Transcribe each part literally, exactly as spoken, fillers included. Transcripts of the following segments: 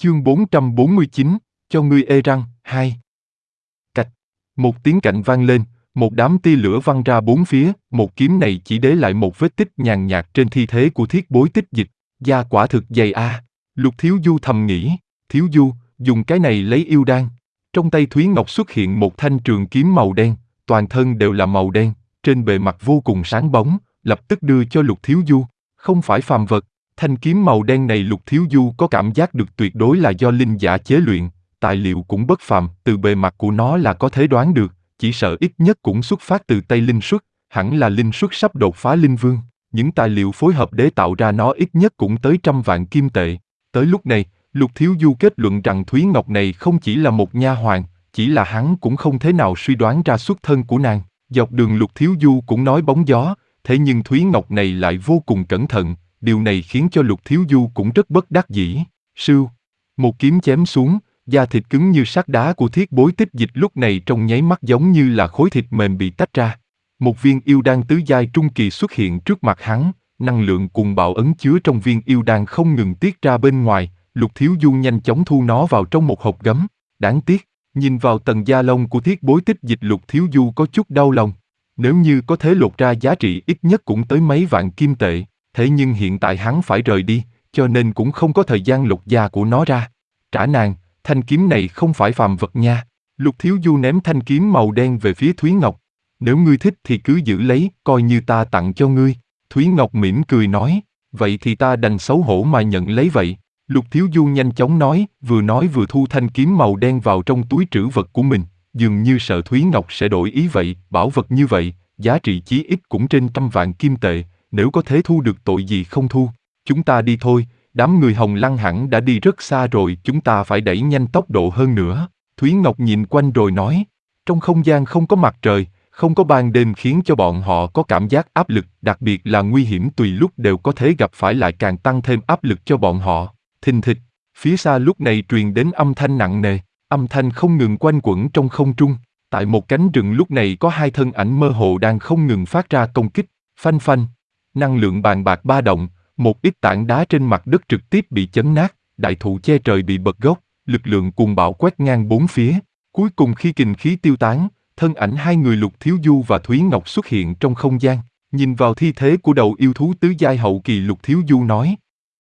Chương bốn trăm bốn mươi chín, cho ngươi ê răng, hai. Cạch. Một tiếng cạnh vang lên, một đám tia lửa văng ra bốn phía, một kiếm này chỉ để lại một vết tích nhàn nhạt trên thi thế của Thiết Bối Tích Dịch. Da quả thực dày a. À. Lục Thiếu Du thầm nghĩ, Thiếu Du, dùng cái này lấy yêu đan. Trong tay Thúy Ngọc xuất hiện một thanh trường kiếm màu đen, toàn thân đều là màu đen, trên bề mặt vô cùng sáng bóng, lập tức đưa cho Lục Thiếu Du. Không phải phàm vật, thanh kiếm màu đen này Lục Thiếu Du có cảm giác được tuyệt đối là do linh giả chế luyện, tài liệu cũng bất phàm, từ bề mặt của nó là có thể đoán được, chỉ sợ ít nhất cũng xuất phát từ tay linh xuất, hẳn là linh xuất sắp đột phá linh vương. Những tài liệu phối hợp để tạo ra nó ít nhất cũng tới trăm vạn kim tệ. Tới lúc này, Lục Thiếu Du kết luận rằng Thúy Ngọc này không chỉ là một nha hoàn, chỉ là hắn cũng không thể nào suy đoán ra xuất thân của nàng. Dọc đường Lục Thiếu Du cũng nói bóng gió, thế nhưng Thúy Ngọc này lại vô cùng cẩn thận, điều này khiến cho Lục Thiếu Du cũng rất bất đắc dĩ. Sưu, một kiếm chém xuống, da thịt cứng như sắt đá của Thiết Bối Tích Dịch lúc này trong nháy mắt giống như là khối thịt mềm bị tách ra. Một viên yêu đan tứ giai trung kỳ xuất hiện trước mặt hắn, năng lượng cuồng bạo ấn chứa trong viên yêu đan không ngừng tiết ra bên ngoài. Lục Thiếu Du nhanh chóng thu nó vào trong một hộp gấm. Đáng tiếc, nhìn vào tầng da lông của Thiết Bối Tích Dịch, Lục Thiếu Du có chút đau lòng. Nếu như có thể lột ra giá trị ít nhất cũng tới mấy vạn kim tệ, thế nhưng hiện tại hắn phải rời đi, cho nên cũng không có thời gian lột da của nó ra. Trả nàng, thanh kiếm này không phải phàm vật nha. Lục Thiếu Du ném thanh kiếm màu đen về phía Thúy Ngọc. Nếu ngươi thích thì cứ giữ lấy, coi như ta tặng cho ngươi. Thúy Ngọc mỉm cười nói, vậy thì ta đành xấu hổ mà nhận lấy vậy. Lục Thiếu Du nhanh chóng nói, vừa nói vừa thu thanh kiếm màu đen vào trong túi trữ vật của mình, dường như sợ Thúy Ngọc sẽ đổi ý vậy. Bảo vật như vậy, giá trị chí ít cũng trên trăm vạn kim tệ, nếu có thể thu được tội gì không thu. Chúng ta đi thôi, đám người Hồng Lăng hẳn đã đi rất xa rồi, chúng ta phải đẩy nhanh tốc độ hơn nữa. Thúy Ngọc nhìn quanh rồi nói, trong không gian không có mặt trời, không có ban đêm khiến cho bọn họ có cảm giác áp lực, đặc biệt là nguy hiểm tùy lúc đều có thể gặp phải lại càng tăng thêm áp lực cho bọn họ. Thình thịch, phía xa lúc này truyền đến âm thanh nặng nề, âm thanh không ngừng quanh quẩn trong không trung. Tại một cánh rừng lúc này có hai thân ảnh mơ hồ đang không ngừng phát ra công kích, phanh phanh. Năng lượng bàn bạc ba động, một ít tảng đá trên mặt đất trực tiếp bị chấn nát, đại thụ che trời bị bật gốc, lực lượng cuồng bạo quét ngang bốn phía. Cuối cùng khi kình khí tiêu tán, thân ảnh hai người Lục Thiếu Du và Thúy Ngọc xuất hiện trong không gian. Nhìn vào thi thế của đầu yêu thú tứ giai hậu kỳ, Lục Thiếu Du nói,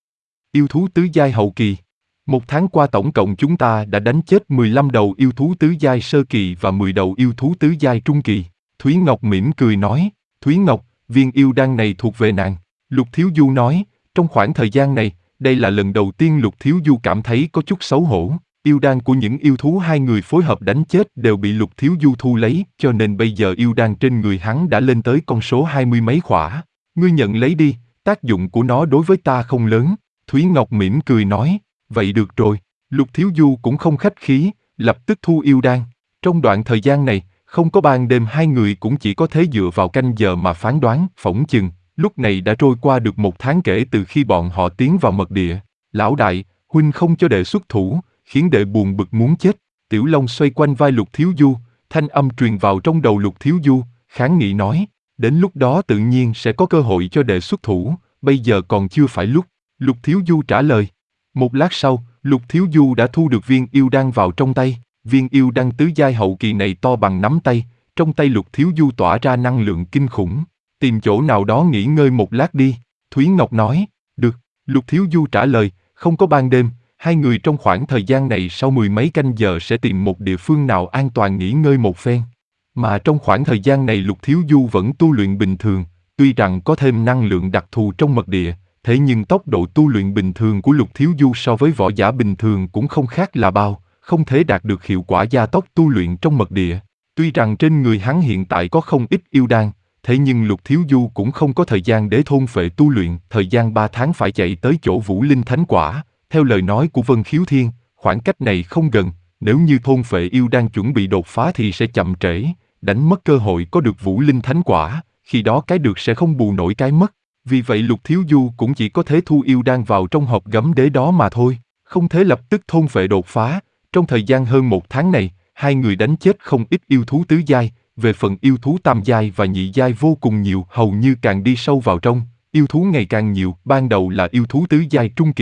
yêu thú tứ giai hậu kỳ. Một tháng qua tổng cộng chúng ta đã đánh chết mười lăm đầu yêu thú tứ giai sơ kỳ và mười đầu yêu thú tứ giai trung kỳ. Thúy Ngọc mỉm cười nói, Thúy Ngọc, viên yêu đan này thuộc về nàng. Lục Thiếu Du nói, trong khoảng thời gian này, đây là lần đầu tiên Lục Thiếu Du cảm thấy có chút xấu hổ. Yêu đan của những yêu thú hai người phối hợp đánh chết đều bị Lục Thiếu Du thu lấy, cho nên bây giờ yêu đan trên người hắn đã lên tới con số hai mươi mấy khỏa. Ngươi nhận lấy đi, tác dụng của nó đối với ta không lớn. Thúy Ngọc mỉm cười nói, vậy được rồi. Lục Thiếu Du cũng không khách khí, lập tức thu yêu đan. Trong đoạn thời gian này, không có ban đêm hai người cũng chỉ có thể dựa vào canh giờ mà phán đoán, phỏng chừng. Lúc này đã trôi qua được một tháng kể từ khi bọn họ tiến vào mật địa. Lão đại, huynh không cho đệ xuất thủ, khiến đệ buồn bực muốn chết. Tiểu Long xoay quanh vai Lục Thiếu Du, thanh âm truyền vào trong đầu Lục Thiếu Du, kháng nghị nói, đến lúc đó tự nhiên sẽ có cơ hội cho đệ xuất thủ, bây giờ còn chưa phải lúc. Lục Thiếu Du trả lời. Một lát sau, Lục Thiếu Du đã thu được viên yêu đan vào trong tay. Viên yêu đan tứ giai hậu kỳ này to bằng nắm tay, trong tay Lục Thiếu Du tỏa ra năng lượng kinh khủng. Tìm chỗ nào đó nghỉ ngơi một lát đi. Thúy Ngọc nói, được. Lục Thiếu Du trả lời, không có ban đêm, hai người trong khoảng thời gian này sau mười mấy canh giờ sẽ tìm một địa phương nào an toàn nghỉ ngơi một phen. Mà trong khoảng thời gian này Lục Thiếu Du vẫn tu luyện bình thường, tuy rằng có thêm năng lượng đặc thù trong mật địa, thế nhưng tốc độ tu luyện bình thường của Lục Thiếu Du so với võ giả bình thường cũng không khác là bao, không thể đạt được hiệu quả gia tốc tu luyện trong mật địa. Tuy rằng trên người hắn hiện tại có không ít yêu đan, thế nhưng Lục Thiếu Du cũng không có thời gian để thôn phệ tu luyện, thời gian ba tháng phải chạy tới chỗ Vũ Linh Thánh Quả. Theo lời nói của Vân Khiếu Thiên, khoảng cách này không gần, nếu như thôn phệ yêu đan chuẩn bị đột phá thì sẽ chậm trễ, đánh mất cơ hội có được Vũ Linh Thánh Quả, khi đó cái được sẽ không bù nổi cái mất. Vì vậy Lục Thiếu Du cũng chỉ có thể thu yêu đan vào trong hộp gấm đế đó mà thôi, không thể lập tức thôn phệ đột phá. Trong thời gian hơn một tháng này, hai người đánh chết không ít yêu thú tứ giai, về phần yêu thú tam giai và nhị giai vô cùng nhiều, hầu như càng đi sâu vào trong, yêu thú ngày càng nhiều, ban đầu là yêu thú tứ giai trung kỳ,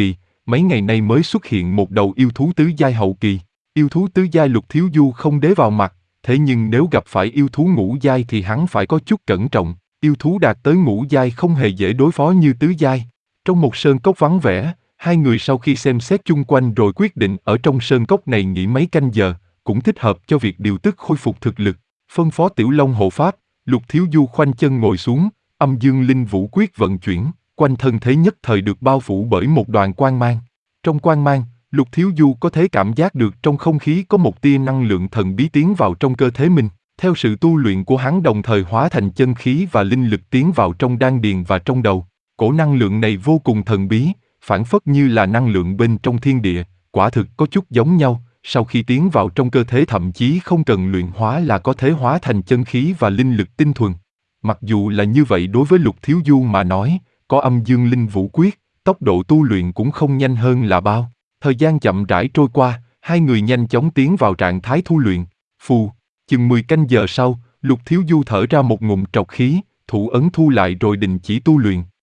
mấy ngày nay mới xuất hiện một đầu yêu thú tứ giai hậu kỳ. Yêu thú tứ giai Lục Thiếu Du không đế vào mặt, thế nhưng nếu gặp phải yêu thú ngũ giai thì hắn phải có chút cẩn trọng. Yêu thú đạt tới ngũ giai không hề dễ đối phó như tứ giai. Trong một sơn cốc vắng vẻ, hai người sau khi xem xét chung quanh rồi quyết định ở trong sơn cốc này nghỉ mấy canh giờ, cũng thích hợp cho việc điều tức khôi phục thực lực. Phân phó Tiểu Long hộ pháp, Lục Thiếu Du khoanh chân ngồi xuống, âm dương linh vũ quyết vận chuyển, quanh thân thể nhất thời được bao phủ bởi một đoàn quang mang. Trong quang mang, Lục Thiếu Du có thể cảm giác được trong không khí có một tia năng lượng thần bí tiến vào trong cơ thể mình. Theo sự tu luyện của hắn đồng thời hóa thành chân khí và linh lực tiến vào trong đan điền và trong đầu. Cổ năng lượng này vô cùng thần bí, phảng phất như là năng lượng bên trong thiên địa, quả thực có chút giống nhau, sau khi tiến vào trong cơ thể thậm chí không cần luyện hóa là có thể hóa thành chân khí và linh lực tinh thuần. Mặc dù là như vậy đối với Lục Thiếu Du mà nói, có âm dương linh vũ quyết, tốc độ tu luyện cũng không nhanh hơn là bao. Thời gian chậm rãi trôi qua, hai người nhanh chóng tiến vào trạng thái thu luyện. Phù, chừng mười canh giờ sau, Lục Thiếu Du thở ra một ngụm trọc khí, thủ ấn thu lại rồi đình chỉ tu luyện.